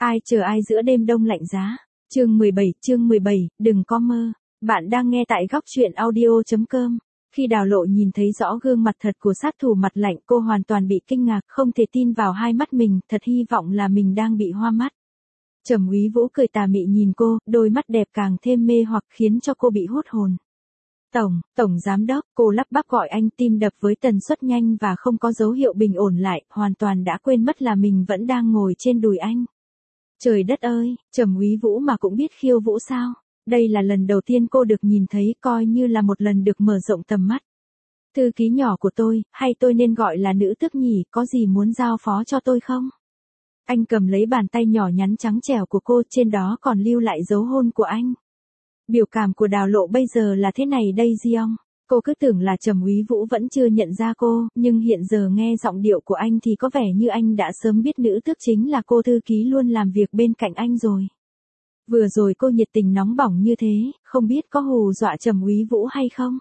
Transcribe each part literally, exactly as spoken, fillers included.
Ai chờ ai giữa đêm đông lạnh giá. Chương mười bảy, chương mười bảy, đừng có mơ. Bạn đang nghe tại góc truyện audio chấm com. Khi Đào Lộ nhìn thấy rõ gương mặt thật của sát thủ mặt lạnh, cô hoàn toàn bị kinh ngạc, không thể tin vào hai mắt mình, thật hy vọng là mình đang bị hoa mắt. Trầm Úy Vũ cười tà mị nhìn cô, đôi mắt đẹp càng thêm mê hoặc khiến cho cô bị hút hồn. Tổng, Tổng Giám Đốc, cô lắp bắp gọi anh, tim đập với tần suất nhanh và không có dấu hiệu bình ổn lại, hoàn toàn đã quên mất là mình vẫn đang ngồi trên đùi anh. Trời đất ơi, Trầm Úy Vũ mà cũng biết khiêu vũ sao? Đây là lần đầu tiên cô được nhìn thấy, coi như là một lần được mở rộng tầm mắt. Thư ký nhỏ của tôi, hay tôi nên gọi là nữ tước nhỉ, có gì muốn giao phó cho tôi không? Anh cầm lấy bàn tay nhỏ nhắn trắng trẻo của cô, trên đó còn lưu lại dấu hôn của anh. Biểu cảm của Đào Lộ bây giờ là thế này đây Giong. Cô cứ tưởng là Trầm Úy Vũ vẫn chưa nhận ra cô, nhưng hiện giờ nghe giọng điệu của anh thì có vẻ như anh đã sớm biết nữ tước chính là cô thư ký luôn làm việc bên cạnh anh rồi. Vừa rồi cô nhiệt tình nóng bỏng như thế, không biết có hù dọa Trầm Úy Vũ hay không?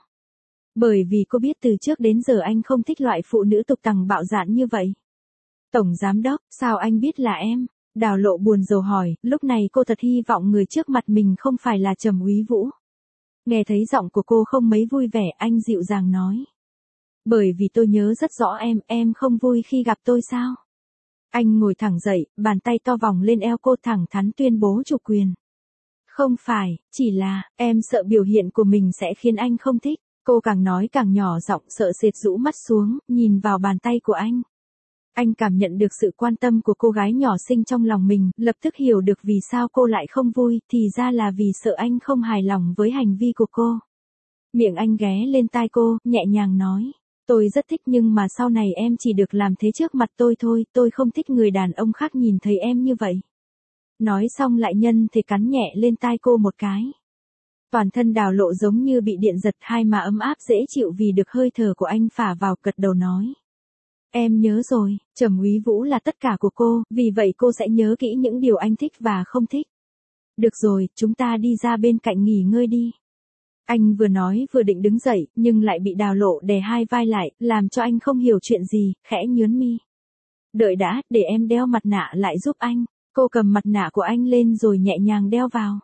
Bởi vì cô biết từ trước đến giờ anh không thích loại phụ nữ tục tằng bạo dạn như vậy. Tổng Giám Đốc, sao anh biết là em? Đào Lộ buồn rầu hỏi, lúc này cô thật hy vọng người trước mặt mình không phải là Trầm Úy Vũ. Nghe thấy giọng của cô không mấy vui vẻ, anh dịu dàng nói. Bởi vì tôi nhớ rất rõ em, em không vui khi gặp tôi sao? Anh ngồi thẳng dậy, bàn tay to vòng lên eo cô, thẳng thắn tuyên bố chủ quyền. Không phải, chỉ là, em sợ biểu hiện của mình sẽ khiến anh không thích. Cô càng nói càng nhỏ giọng, sợ sệt rũ mắt xuống, nhìn vào bàn tay của anh. Anh cảm nhận được sự quan tâm của cô gái nhỏ xinh trong lòng mình, lập tức hiểu được vì sao cô lại không vui, thì ra là vì sợ anh không hài lòng với hành vi của cô. Miệng anh ghé lên tai cô, nhẹ nhàng nói. Tôi rất thích nhưng mà sau này em chỉ được làm thế trước mặt tôi thôi, tôi không thích người đàn ông khác nhìn thấy em như vậy. Nói xong lại nhân thì cắn nhẹ lên tai cô một cái. Toàn thân Đào Lộ giống như bị điện giật, hai má ấm áp dễ chịu vì được hơi thở của anh phả vào, gật đầu nói. Em nhớ rồi, Trầm Úy Vũ là tất cả của cô, vì vậy cô sẽ nhớ kỹ những điều anh thích và không thích. Được rồi, chúng ta đi ra bên cạnh nghỉ ngơi đi. Anh vừa nói vừa định đứng dậy, nhưng lại bị Đào Lộ đè hai vai lại, làm cho anh không hiểu chuyện gì, khẽ nhướng mi. Đợi đã, để em đeo mặt nạ lại giúp anh. Cô cầm mặt nạ của anh lên rồi nhẹ nhàng đeo vào.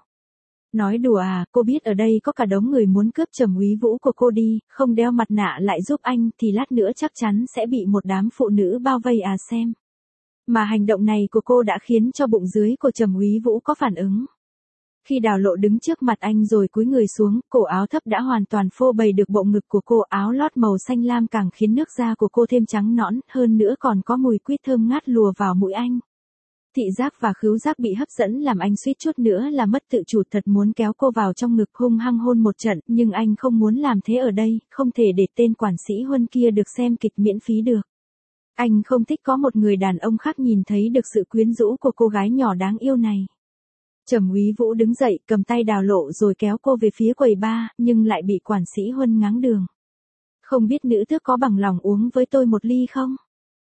Nói đùa à, cô biết ở đây có cả đống người muốn cướp Trầm Úy Vũ của cô đi, không đeo mặt nạ lại giúp anh thì lát nữa chắc chắn sẽ bị một đám phụ nữ bao vây à xem. Mà hành động này của cô đã khiến cho bụng dưới của Trầm Úy Vũ có phản ứng. Khi Đào Lộ đứng trước mặt anh rồi cúi người xuống, cổ áo thấp đã hoàn toàn phô bày được bộ ngực của cô, áo lót màu xanh lam càng khiến nước da của cô thêm trắng nõn, hơn nữa còn có mùi quýt thơm ngát lùa vào mũi anh. Thị giác và khứu giác bị hấp dẫn làm anh suýt chút nữa là mất tự chủ, thật muốn kéo cô vào trong ngực hung hăng hôn một trận, nhưng anh không muốn làm thế ở đây, không thể để tên quản sĩ Huân kia được xem kịch miễn phí được. Anh không thích có một người đàn ông khác nhìn thấy được sự quyến rũ của cô gái nhỏ đáng yêu này. Trầm Úy Vũ đứng dậy, cầm tay Đào Lộ rồi kéo cô về phía quầy bar, nhưng lại bị quản sĩ Huân ngáng đường. Không biết nữ tước có bằng lòng uống với tôi một ly không?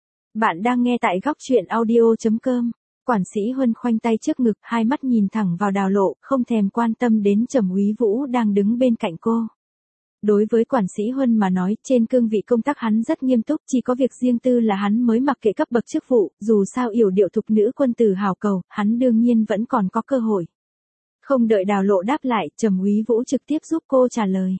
Bạn đang nghe tại góc truyện audio chấm com. Quản sĩ Huân khoanh tay trước ngực, hai mắt nhìn thẳng vào Đào Lộ, không thèm quan tâm đến Trầm Úy Vũ đang đứng bên cạnh cô. Đối với quản sĩ Huân mà nói, trên cương vị công tác hắn rất nghiêm túc, chỉ có việc riêng tư là hắn mới mặc kệ cấp bậc chức vụ, dù sao yểu điệu thục nữ quân tử hào cầu, hắn đương nhiên vẫn còn có cơ hội. Không đợi Đào Lộ đáp lại, Trầm Úy Vũ trực tiếp giúp cô trả lời.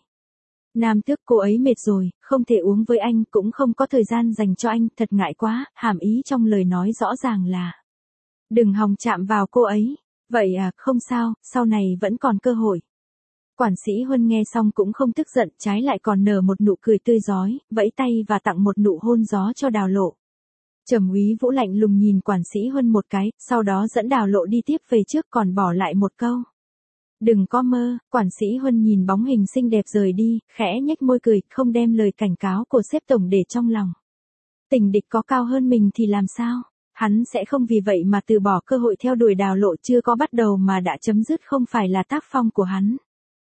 Nam tước, cô ấy mệt rồi, không thể uống với anh, cũng không có thời gian dành cho anh, thật ngại quá, hàm ý trong lời nói rõ ràng là. Đừng hòng chạm vào cô ấy. Vậy à, không sao, sau này vẫn còn cơ hội. Quản sĩ Huân nghe xong cũng không tức giận, trái lại còn nở một nụ cười tươi rói, vẫy tay và tặng một nụ hôn gió cho Đào Lộ. Trầm Úy Vũ lạnh lùng nhìn quản sĩ Huân một cái, sau đó dẫn Đào Lộ đi tiếp về trước, còn bỏ lại một câu. Đừng có mơ. Quản sĩ Huân nhìn bóng hình xinh đẹp rời đi, khẽ nhếch môi cười, không đem lời cảnh cáo của sếp tổng để trong lòng. Tình địch có cao hơn mình thì làm sao? Hắn sẽ không vì vậy mà từ bỏ cơ hội theo đuổi Đào Lộ chưa có bắt đầu mà đã chấm dứt, không phải là tác phong của hắn.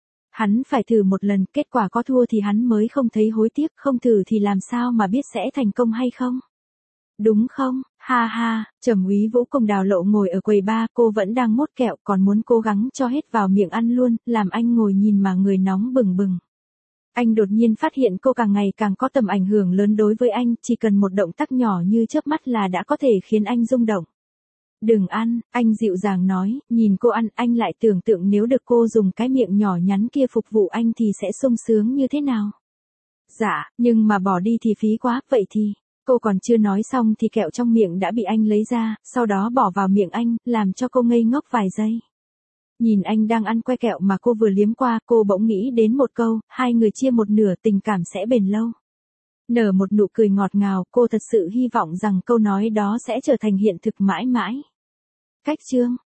Hắn phải thử một lần, kết quả có thua thì hắn mới không thấy hối tiếc, không thử thì làm sao mà biết sẽ thành công hay không? Đúng không? Ha ha, Trầm Úy Vũ cùng Đào Lộ ngồi ở quầy bar, cô vẫn đang mốt kẹo, còn muốn cố gắng cho hết vào miệng ăn luôn, làm anh ngồi nhìn mà người nóng bừng bừng. Anh đột nhiên phát hiện cô càng ngày càng có tầm ảnh hưởng lớn đối với anh, chỉ cần một động tác nhỏ như chớp mắt là đã có thể khiến anh rung động. Đừng ăn, anh dịu dàng nói, nhìn cô ăn, anh lại tưởng tượng nếu được cô dùng cái miệng nhỏ nhắn kia phục vụ anh thì sẽ sung sướng như thế nào. Dạ, nhưng mà bỏ đi thì phí quá, vậy thì, cô còn chưa nói xong thì kẹo trong miệng đã bị anh lấy ra, sau đó bỏ vào miệng anh, làm cho cô ngây ngốc vài giây. Nhìn anh đang ăn que kẹo mà cô vừa liếm qua, cô bỗng nghĩ đến một câu, hai người chia một nửa tình cảm sẽ bền lâu. Nở một nụ cười ngọt ngào, cô thật sự hy vọng rằng câu nói đó sẽ trở thành hiện thực mãi mãi. Cách chương